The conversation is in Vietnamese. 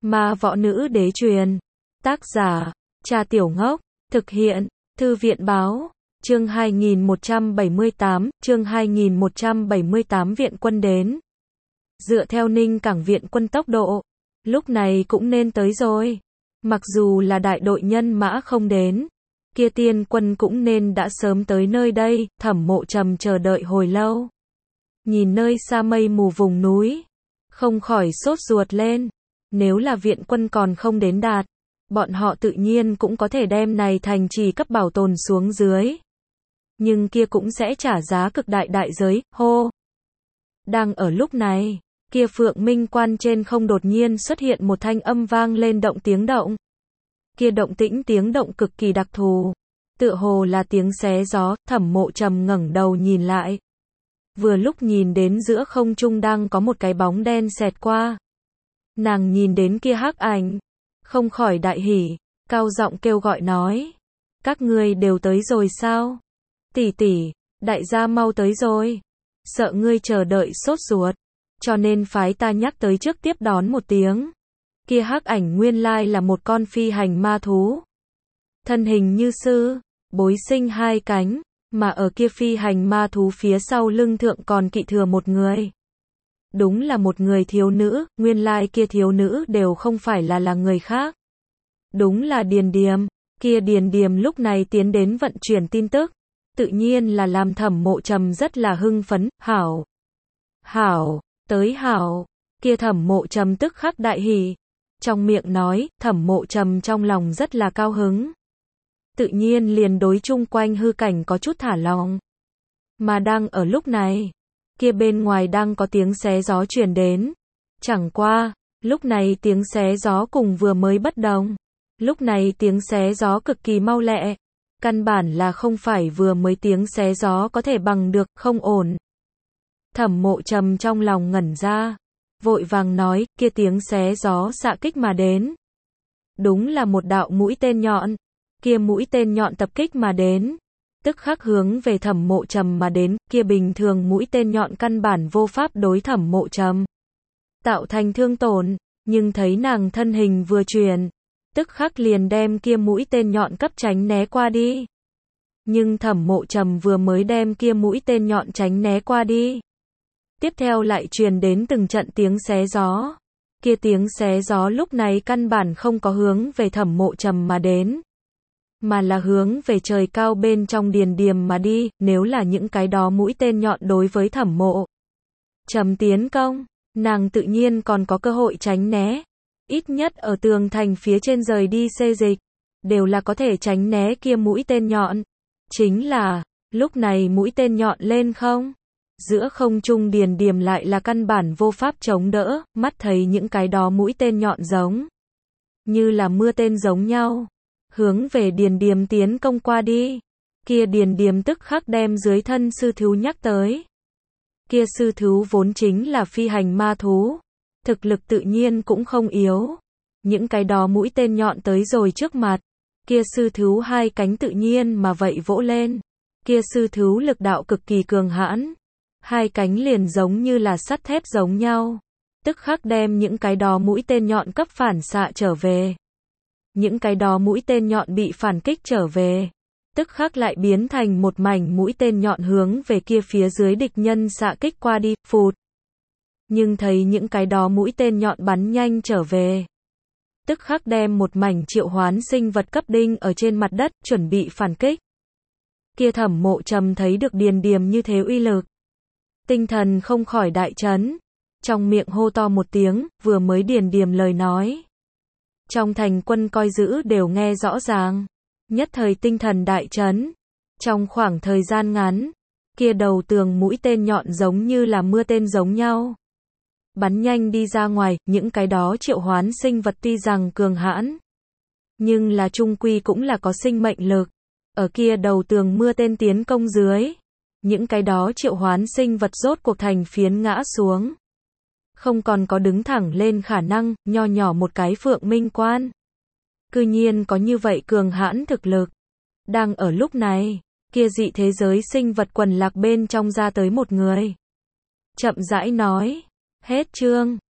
Ma võ nữ đế truyền. Tác giả, Trà Tiểu Ngốc. Thực hiện, Thư viện báo. Chương 2178, viện quân đến. Dựa theo Ninh Cảng viện quân tốc độ, lúc này cũng nên tới rồi. Mặc dù là đại đội nhân mã không đến, kia tiên quân cũng nên đã sớm tới nơi đây. Thẩm Mộ Trầm chờ đợi hồi lâu. Nhìn nơi xa mây mù vùng núi, không khỏi sốt ruột lên. Nếu là viện quân còn không đến đạt, bọn họ tự nhiên cũng có thể đem này thành trì cấp bảo tồn xuống dưới. Nhưng kia cũng sẽ trả giá cực đại đại giới, hô. Đang ở lúc này, kia Phượng Minh Quan trên không đột nhiên xuất hiện một thanh âm vang lên động tiếng động. Kia động tĩnh tiếng động cực kỳ đặc thù, tựa hồ là tiếng xé gió. Thẩm Mộ Trầm ngẩng đầu nhìn lại. Vừa lúc nhìn đến giữa không trung đang có một cái bóng đen xẹt qua. Nàng nhìn đến kia hắc ảnh, không khỏi đại hỉ, cao giọng kêu gọi nói: "Các ngươi đều tới rồi sao? Tỷ tỷ, đại gia mau tới rồi. Sợ ngươi chờ đợi sốt ruột, cho nên phái ta nhắc tới trước tiếp đón một tiếng." Kia hắc ảnh nguyên lai là một con phi hành ma thú. Thân hình như sư, bối sinh hai cánh, mà ở kia phi hành ma thú phía sau lưng thượng còn kỵ thừa một người. Đúng là một người thiếu nữ. Nguyên lai kia thiếu nữ đều không phải là người khác. Đúng là Điền Điềm. Kia Điền Điềm lúc này tiến đến vận chuyển tin tức, tự nhiên là làm Thẩm Mộ Trầm rất là hưng phấn. Hảo, hảo, tới hảo. Kia Thẩm Mộ Trầm tức khắc đại hỉ, trong miệng nói. Thẩm Mộ Trầm trong lòng rất là cao hứng, tự nhiên liền đối chung quanh hư cảnh có chút thả lòng. Mà đang ở lúc này, kia bên ngoài đang có tiếng xé gió truyền đến. Chẳng qua, lúc này tiếng xé gió cùng vừa mới bất đồng. Lúc này tiếng xé gió cực kỳ mau lẹ, căn bản là không phải vừa mới tiếng xé gió có thể bằng được. Không ổn. Thẩm Mộ Trầm trong lòng ngẩn ra, vội vàng nói: kia tiếng xé gió xạ kích mà đến, đúng là một đạo mũi tên nhọn. Kia mũi tên nhọn tập kích mà đến, tức khắc hướng về Thẩm Mộ Trầm mà đến. Kia bình thường mũi tên nhọn căn bản vô pháp đối Thẩm Mộ Trầm tạo thành thương tổn, nhưng thấy nàng thân hình vừa chuyển, tức khắc liền đem kia mũi tên nhọn cấp tránh né qua đi. Nhưng Thẩm Mộ Trầm vừa mới đem kia mũi tên nhọn tránh né qua đi, tiếp theo lại truyền đến từng trận tiếng xé gió. Kia tiếng xé gió lúc này căn bản không có hướng về Thẩm Mộ Trầm mà đến, mà là hướng về trời cao bên trong Điền Điềm mà đi. Nếu là những cái đó mũi tên nhọn đối với Thẩm Mộ Trầm tiến công, nàng tự nhiên còn có cơ hội tránh né. Ít nhất ở tường thành phía trên rời đi xê dịch, đều là có thể tránh né kia mũi tên nhọn. Chính là, lúc này mũi tên nhọn lên không, giữa không trung Điền Điềm lại là căn bản vô pháp chống đỡ. Mắt thấy những cái đó mũi tên nhọn giống như là mưa tên giống nhau, hướng về Điền Điềm tiến công qua đi. Kia Điền Điềm tức khắc đem dưới thân sư thú nhắc tới. Kia sư thú vốn chính là phi hành ma thú, thực lực tự nhiên cũng không yếu. Những cái đó mũi tên nhọn tới rồi trước mặt, kia sư thú hai cánh tự nhiên mà vậy vỗ lên. Kia sư thú lực đạo cực kỳ cường hãn, hai cánh liền giống như là sắt thép giống nhau, tức khắc đem những cái đó mũi tên nhọn cấp phản xạ trở về. Những cái đó mũi tên nhọn bị phản kích trở về, tức khắc lại biến thành một mảnh mũi tên nhọn hướng về kia phía dưới địch nhân xạ kích qua đi. Phụt. Nhưng thấy những cái đó mũi tên nhọn bắn nhanh trở về, tức khắc đem một mảnh triệu hoán sinh vật cấp đinh ở trên mặt đất, chuẩn bị phản kích. Kia Thẩm Mộ Trầm thấy được Điền Điềm như thế uy lực, tinh thần không khỏi đại chấn, trong miệng hô to một tiếng. Vừa mới Điền Điềm lời nói, trong thành quân coi giữ đều nghe rõ ràng, nhất thời tinh thần đại chấn. Trong khoảng thời gian ngắn, kia đầu tường mũi tên nhọn giống như là mưa tên giống nhau bắn nhanh đi ra ngoài. Những cái đó triệu hoán sinh vật tuy rằng cường hãn, nhưng là chung quy cũng là có sinh mệnh lực. Ở kia đầu tường mưa tên tiến công dưới, những cái đó triệu hoán sinh vật rốt cuộc thành phiến ngã xuống, không còn có đứng thẳng lên khả năng. Nho nhỏ một cái Phượng Minh Quan, cư nhiên có như vậy cường hãn thực lực. Đang ở lúc này, kia dị thế giới sinh vật quần lạc bên trong ra tới một người, chậm rãi nói: "Hết chương."